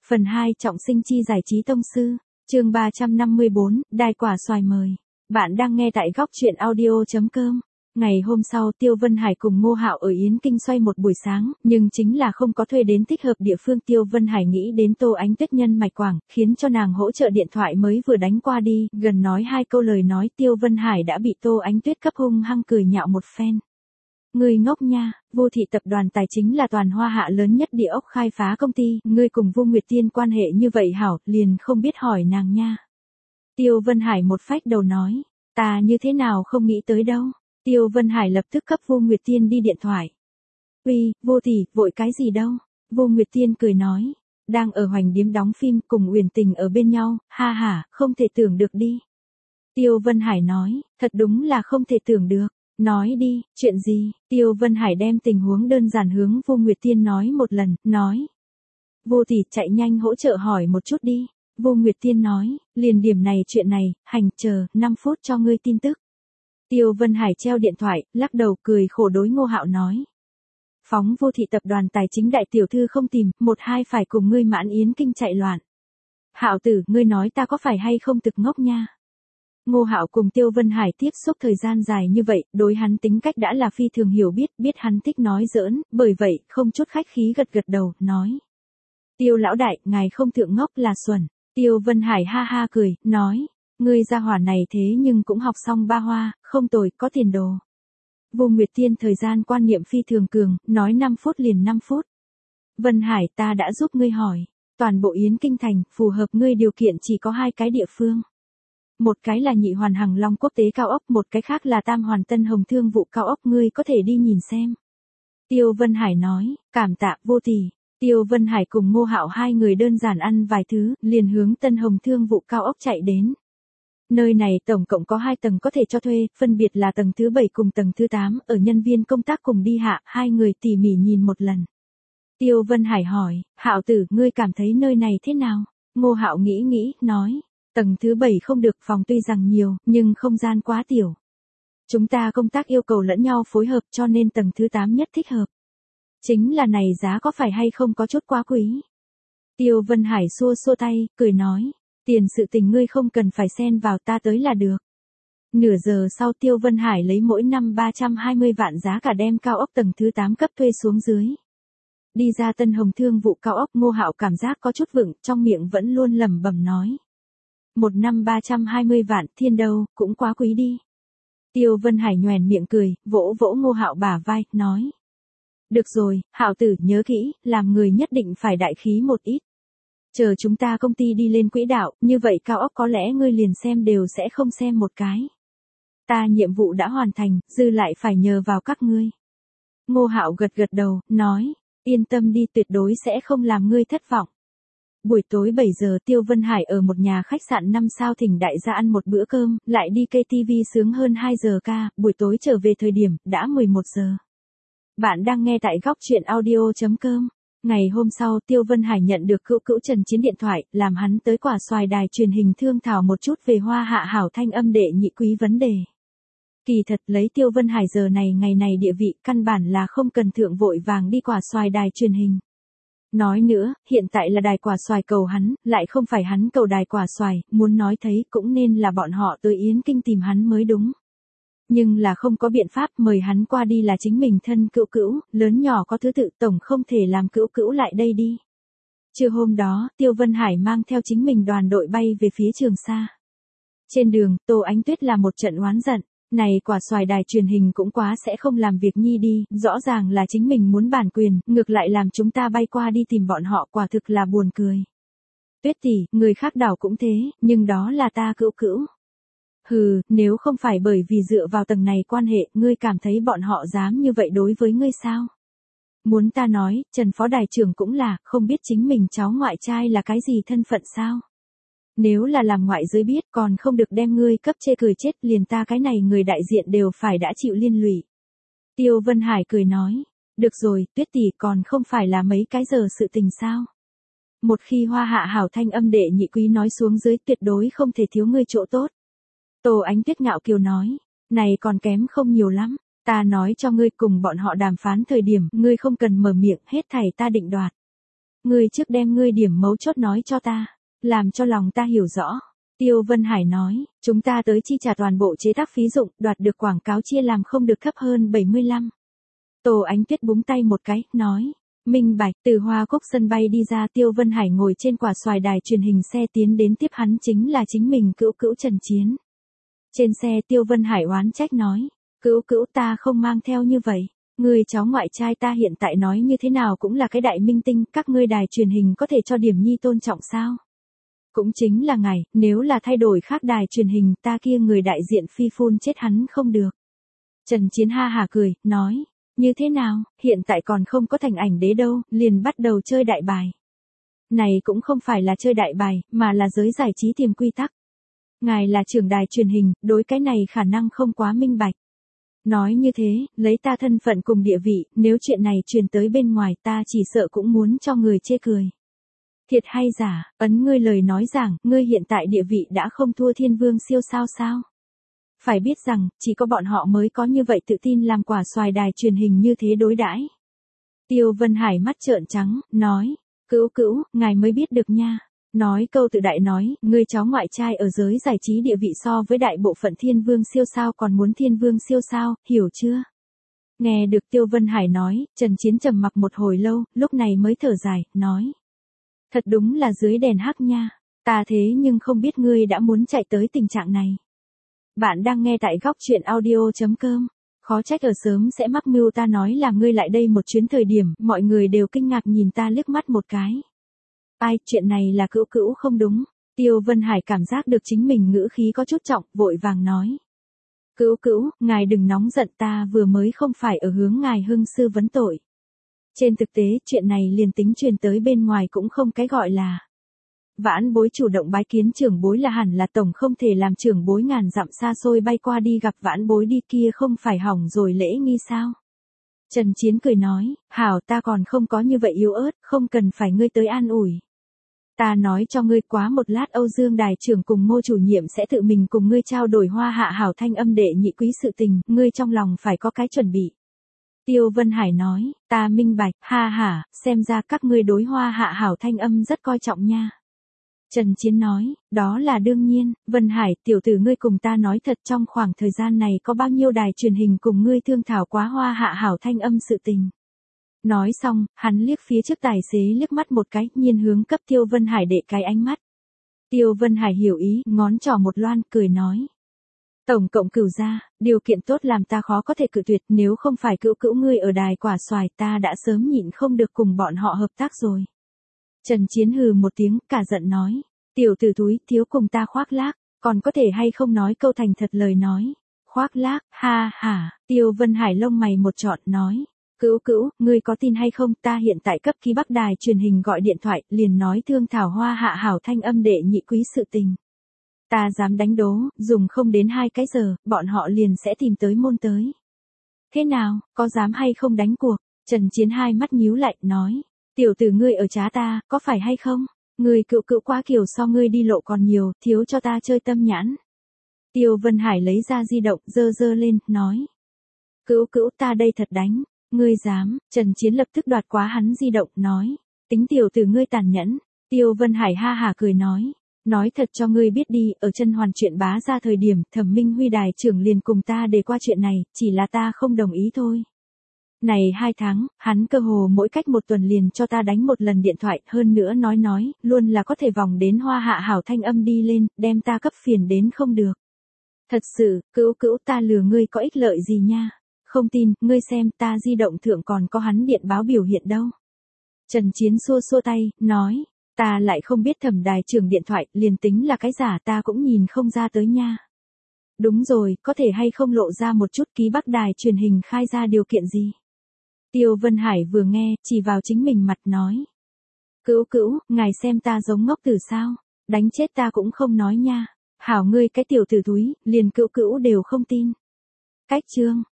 Phần 2 trọng sinh chi giải trí tông sư, chương 354, đài quả xoài mời. Bạn đang nghe tại góc truyện audio.com. Ngày hôm sau Tiêu Vân Hải cùng Ngô Hạo ở Yến Kinh xoay một buổi sáng, nhưng chính là không có thuê đến thích hợp địa phương. Tiêu Vân Hải nghĩ đến Tô Ánh Tuyết nhân mạch quảng, khiến cho nàng hỗ trợ điện thoại mới vừa đánh qua đi, gần nói hai câu lời nói Tiêu Vân Hải đã bị Tô Ánh Tuyết cấp hung hăng cười nhạo một phen. Ngươi ngốc nha, Vô Thị tập đoàn tài chính là toàn Hoa Hạ lớn nhất địa ốc khai phá công ty, ngươi cùng Vô Nguyệt Tiên quan hệ như vậy hảo, liền không biết hỏi nàng nha. Tiêu Vân Hải một phách đầu nói, ta như thế nào không nghĩ tới đâu. Tiêu Vân Hải lập tức cấp Vô Nguyệt Tiên đi điện thoại. Uy, Vô Tỷ, vội cái gì đâu? Vô Nguyệt Tiên cười nói, đang ở Hoành Điếm đóng phim cùng Uyển Tình ở bên nhau, ha ha, không thể tưởng được đi. Tiêu Vân Hải nói, thật đúng là không thể tưởng được. Nói đi, chuyện gì? Tiêu Vân Hải đem tình huống đơn giản hướng Vô Nguyệt Tiên nói một lần, nói. Vô Tỷ chạy nhanh hỗ trợ hỏi một chút đi. Vô Nguyệt Tiên nói, liền điểm này chuyện này, hành chờ, 5 phút cho ngươi tin tức. Tiêu Vân Hải treo điện thoại, lắc đầu cười khổ đối Ngô Hạo nói. Phóng Vô Thị tập đoàn tài chính đại tiểu thư không tìm, 1-2 phải cùng ngươi mãn Yến Kinh chạy loạn. Hạo tử, ngươi nói ta có phải hay không thực ngốc nha? Ngô Hạo cùng Tiêu Vân Hải tiếp xúc thời gian dài như vậy, đối hắn tính cách đã là phi thường hiểu biết hắn thích nói giỡn, bởi vậy, không chút khách khí gật gật đầu, nói. Tiêu lão đại, ngài không thượng ngốc là xuẩn. Tiêu Vân Hải ha ha cười, nói. Ngươi gia hỏa này thế nhưng cũng học xong ba hoa, không tồi, có tiền đồ. Vô Nguyệt Tiên thời gian quan niệm phi thường cường, nói 5 phút liền 5 phút. Vân Hải ta đã giúp ngươi hỏi. Toàn bộ Yến Kinh thành, phù hợp ngươi điều kiện chỉ có 2 cái địa phương. Một cái là Nhị Hoàn Hằng Long quốc tế cao ốc, một cái khác là Tam Hoàn Tân Hồng Thương vụ cao ốc, ngươi có thể đi nhìn xem. Tiêu Vân Hải nói, cảm tạ Vô Tỷ. Tiêu Vân Hải cùng Ngô Hạo hai người đơn giản ăn vài thứ, liền hướng Tân Hồng Thương vụ cao ốc chạy đến. Nơi này tổng cộng có 2 tầng có thể cho thuê, phân biệt là tầng thứ 7 cùng tầng thứ 8, ở nhân viên công tác cùng đi hạ, hai người tỉ mỉ nhìn một lần. Tiêu Vân Hải hỏi, Hạo tử, ngươi cảm thấy nơi này thế nào? Ngô Hạo nghĩ, nói. Tầng thứ 7 không được, phòng tuy rằng nhiều, nhưng không gian quá tiểu. Chúng ta công tác yêu cầu lẫn nhau phối hợp cho nên tầng thứ 8 nhất thích hợp. Chính là này giá có phải hay không có chút quá quý. Tiêu Vân Hải xua tay, cười nói. Tiền sự tình ngươi không cần phải xen vào, ta tới là được. Nửa giờ sau Tiêu Vân Hải lấy mỗi năm 320 vạn giá cả đem cao ốc tầng thứ 8 cấp thuê xuống dưới. Đi ra Tân Hồng Thương vụ cao ốc, Ngô Hạo cảm giác có chút vựng, trong miệng vẫn luôn lẩm bẩm nói. 1 năm 320 vạn, thiên đâu, cũng quá quý đi. Tiêu Vân Hải nhoẻn miệng cười, vỗ Ngô Hạo bả vai, nói. Được rồi, Hạo tử, nhớ kỹ, làm người nhất định phải đại khí một ít. Chờ chúng ta công ty đi lên quỹ đạo, như vậy cao ốc có lẽ ngươi liền xem đều sẽ không xem một cái. Ta nhiệm vụ đã hoàn thành, dư lại phải nhờ vào các ngươi. Ngô Hạo gật đầu, nói, yên tâm đi, tuyệt đối sẽ không làm ngươi thất vọng. Buổi tối 7 giờ Tiêu Vân Hải ở một nhà khách sạn 5 sao thỉnh đại gia ăn một bữa cơm, lại đi KTV sướng hơn 2 giờ ca, buổi tối trở về thời điểm, đã 11 giờ. Bạn đang nghe tại góc truyện audio.com. Ngày hôm sau Tiêu Vân Hải nhận được cữu Trần Chiến điện thoại, làm hắn tới quả xoài đài truyền hình thương thảo một chút về Hoa Hạ hảo thanh âm đệ nhị quý vấn đề. Kỳ thật lấy Tiêu Vân Hải giờ này ngày này địa vị, căn bản là không cần thượng vội vàng đi quả xoài đài truyền hình. Nói nữa, hiện tại là đài quả xoài cầu hắn, lại không phải hắn cầu đài quả xoài, muốn nói thấy cũng nên là bọn họ tới Yến Kinh tìm hắn mới đúng. Nhưng là không có biện pháp, mời hắn qua đi là chính mình thân cữu, lớn nhỏ có thứ tự, tổng không thể làm cữu lại đây đi. Trưa hôm đó, Tiêu Vân Hải mang theo chính mình đoàn đội bay về phía Trường Sa. Trên đường, Tô Ánh Tuyết là một trận oán giận. Này quả xoài đài truyền hình cũng quá sẽ không làm việc nhi đi, rõ ràng là chính mình muốn bản quyền, ngược lại làm chúng ta bay qua đi tìm bọn họ, quả thực là buồn cười. Tuyết tỷ, người khác đảo cũng thế, nhưng đó là ta cữu. Hừ, nếu không phải bởi vì dựa vào tầng này quan hệ, ngươi cảm thấy bọn họ dám như vậy đối với ngươi sao? Muốn ta nói, Trần Phó Đài trưởng cũng là, không biết chính mình cháu ngoại trai là cái gì thân phận sao? Nếu là làm ngoại giới biết còn không được đem ngươi cấp chê cười chết, liền ta cái này người đại diện đều phải đã chịu liên lụy. Tiêu Vân Hải cười nói, được rồi, Tuyết tỷ, còn không phải là mấy cái giờ sự tình sao? Một khi Hoa Hạ hảo thanh âm đệ nhị quý nói xuống dưới, tuyệt đối không thể thiếu ngươi chỗ tốt. Tô Ánh Tuyết ngạo kiều nói, này còn kém không nhiều lắm, ta nói cho ngươi, cùng bọn họ đàm phán thời điểm, ngươi không cần mở miệng, hết thảy ta định đoạt. Ngươi trước đem ngươi điểm mấu chốt nói cho ta, làm cho lòng ta hiểu rõ. Tiêu Vân Hải nói, chúng ta tới chi trả toàn bộ chế tác phí dụng, đoạt được quảng cáo chia làm không được thấp hơn 75. Tô Ánh Tuyết búng tay một cái, nói. Minh bạch, từ Hoa Cúc sân bay đi ra, Tiêu Vân Hải ngồi trên quả xoài đài truyền hình xe tiến đến tiếp hắn chính là chính mình cữu cữu Trần Chiến. Trên xe Tiêu Vân Hải oán trách nói, cữu cữu ta không mang theo như vậy, người cháu ngoại trai ta hiện tại nói như thế nào cũng là cái đại minh tinh, các ngươi đài truyền hình có thể cho điểm nhi tôn trọng sao? Cũng chính là ngài, nếu là thay đổi khác đài truyền hình ta kia người đại diện phi phun chết hắn không được. Trần Chiến ha hả cười, nói. Như thế nào, hiện tại còn không có thành ảnh đế đâu, liền bắt đầu chơi đại bài. Này cũng không phải là chơi đại bài, mà là giới giải trí tìm quy tắc. Ngài là trưởng đài truyền hình, đối cái này khả năng không quá minh bạch. Nói như thế, lấy ta thân phận cùng địa vị, nếu chuyện này truyền tới bên ngoài ta chỉ sợ cũng muốn cho người chê cười. Thiệt hay giả, ấn ngươi lời nói rằng, ngươi hiện tại địa vị đã không thua thiên vương siêu sao sao? Phải biết rằng, chỉ có bọn họ mới có như vậy tự tin làm quả xoài đài truyền hình như thế đối đãi. Tiêu Vân Hải mắt trợn trắng, nói, cữu cữu, ngài mới biết được nha. Nói câu tự đại nói, ngươi cháu ngoại trai ở giới giải trí địa vị so với đại bộ phận thiên vương siêu sao còn muốn thiên vương siêu sao, hiểu chưa? Nghe được Tiêu Vân Hải nói, Trần Chiến trầm mặc một hồi lâu, lúc này mới thở dài, nói. Thật đúng là dưới đèn hắc nha, ta thế nhưng không biết ngươi đã muốn chạy tới tình trạng này. Bạn đang nghe tại góc chuyện audio.com. Khó trách ở sớm sẽ mắc mưu ta nói là ngươi lại đây một chuyến thời điểm, mọi người đều kinh ngạc nhìn ta liếc mắt một cái. Ai, chuyện này là cữu cữu không đúng. Tiêu Vân Hải cảm giác được chính mình ngữ khí có chút trọng, vội vàng nói. Cữu cữu, ngài đừng nóng giận ta vừa mới không phải ở hướng ngài hưng sư vấn tội. Trên thực tế, chuyện này liền tính truyền tới bên ngoài cũng không cái gọi là. Vãn bối chủ động bái kiến trưởng bối là hẳn là tổng không thể làm trưởng bối ngàn dặm xa xôi bay qua đi gặp vãn bối đi kia không phải hỏng rồi lễ nghi sao. Trần Chiến cười nói, hảo ta còn không có như vậy yếu ớt, không cần phải ngươi tới an ủi. Ta nói cho ngươi quá một lát Âu Dương đài trưởng cùng Ngô chủ nhiệm sẽ tự mình cùng ngươi trao đổi Hoa Hạ hảo thanh âm đệ nhị quý sự tình, ngươi trong lòng phải có cái chuẩn bị. Tiêu Vân Hải nói, ta minh bạch, ha hả, xem ra các ngươi đối Hoa Hạ hảo thanh âm rất coi trọng nha. Trần Chiến nói, đó là đương nhiên, Vân Hải, tiểu tử ngươi cùng ta nói thật trong khoảng thời gian này có bao nhiêu đài truyền hình cùng ngươi thương thảo quá Hoa Hạ hảo thanh âm sự tình. Nói xong, hắn liếc phía trước tài xế liếc mắt một cái, nhiên hướng cấp Tiêu Vân Hải đệ cái ánh mắt. Tiêu Vân Hải hiểu ý, ngón trỏ một loan, cười nói. Tổng cộng cửu ra, điều kiện tốt làm ta khó có thể cự tuyệt, nếu không phải cữu cữu ngươi ở đài quả xoài ta đã sớm nhịn không được cùng bọn họ hợp tác rồi. Trần Chiến hừ một tiếng, cả giận nói. Tiểu tử túi, thiếu cùng ta khoác lác, còn có thể hay không nói câu thành thật lời nói. Khoác lác, ha hả, Tiêu Vân Hải lông mày một trọn, nói. Cữu cữu, ngươi có tin hay không, ta hiện tại cấp ký Bắc đài truyền hình gọi điện thoại, liền nói thương thảo Hoa Hạ hảo thanh âm đệ nhị quý sự tình. Ta dám đánh đố, dùng không đến 2 cái giờ, bọn họ liền sẽ tìm tới môn tới. Thế nào, có dám hay không đánh cuộc? Trần Chiến hai mắt nhíu lại, nói. Tiểu tử ngươi ở trá ta, có phải hay không? Ngươi cữu cữu quá kiểu so ngươi đi lộ còn nhiều, thiếu cho ta chơi tâm nhãn. Tiêu Vân Hải lấy ra di động, giơ lên, nói. Cữu cữu ta đây thật đánh, ngươi dám, Trần Chiến lập tức đoạt quá hắn di động, nói. Tính tiểu tử ngươi tàn nhẫn, Tiêu Vân Hải ha hả cười nói. Nói thật cho ngươi biết đi, ở chân hoàn chuyện bá ra thời điểm, Thẩm Minh Huy đài trưởng liền cùng ta để qua chuyện này, chỉ là ta không đồng ý thôi. Này 2 tháng, hắn cơ hồ mỗi cách 1 tuần liền cho ta đánh 1 lần điện thoại, hơn nữa nói, luôn là có thể vòng đến Hoa Hạ hảo thanh âm đi lên, đem ta cấp phiền đến không được. Thật sự, cữu cữu ta lừa ngươi có ích lợi gì nha? Không tin, ngươi xem ta di động thượng còn có hắn điện báo biểu hiện đâu. Trần Chiến xua tay, nói, ta lại không biết Thẩm đài trưởng điện thoại, liền tính là cái giả ta cũng nhìn không ra tới nha. Đúng rồi, có thể hay không lộ ra một chút ký Bắc đài truyền hình khai ra điều kiện gì? Tiêu Vân Hải vừa nghe, chỉ vào chính mình mặt nói. Cữu cữu, ngài xem ta giống ngốc tử sao? Đánh chết ta cũng không nói nha. Hảo ngươi cái tiểu tử túi, liền cữu cữu đều không tin. Cách chương.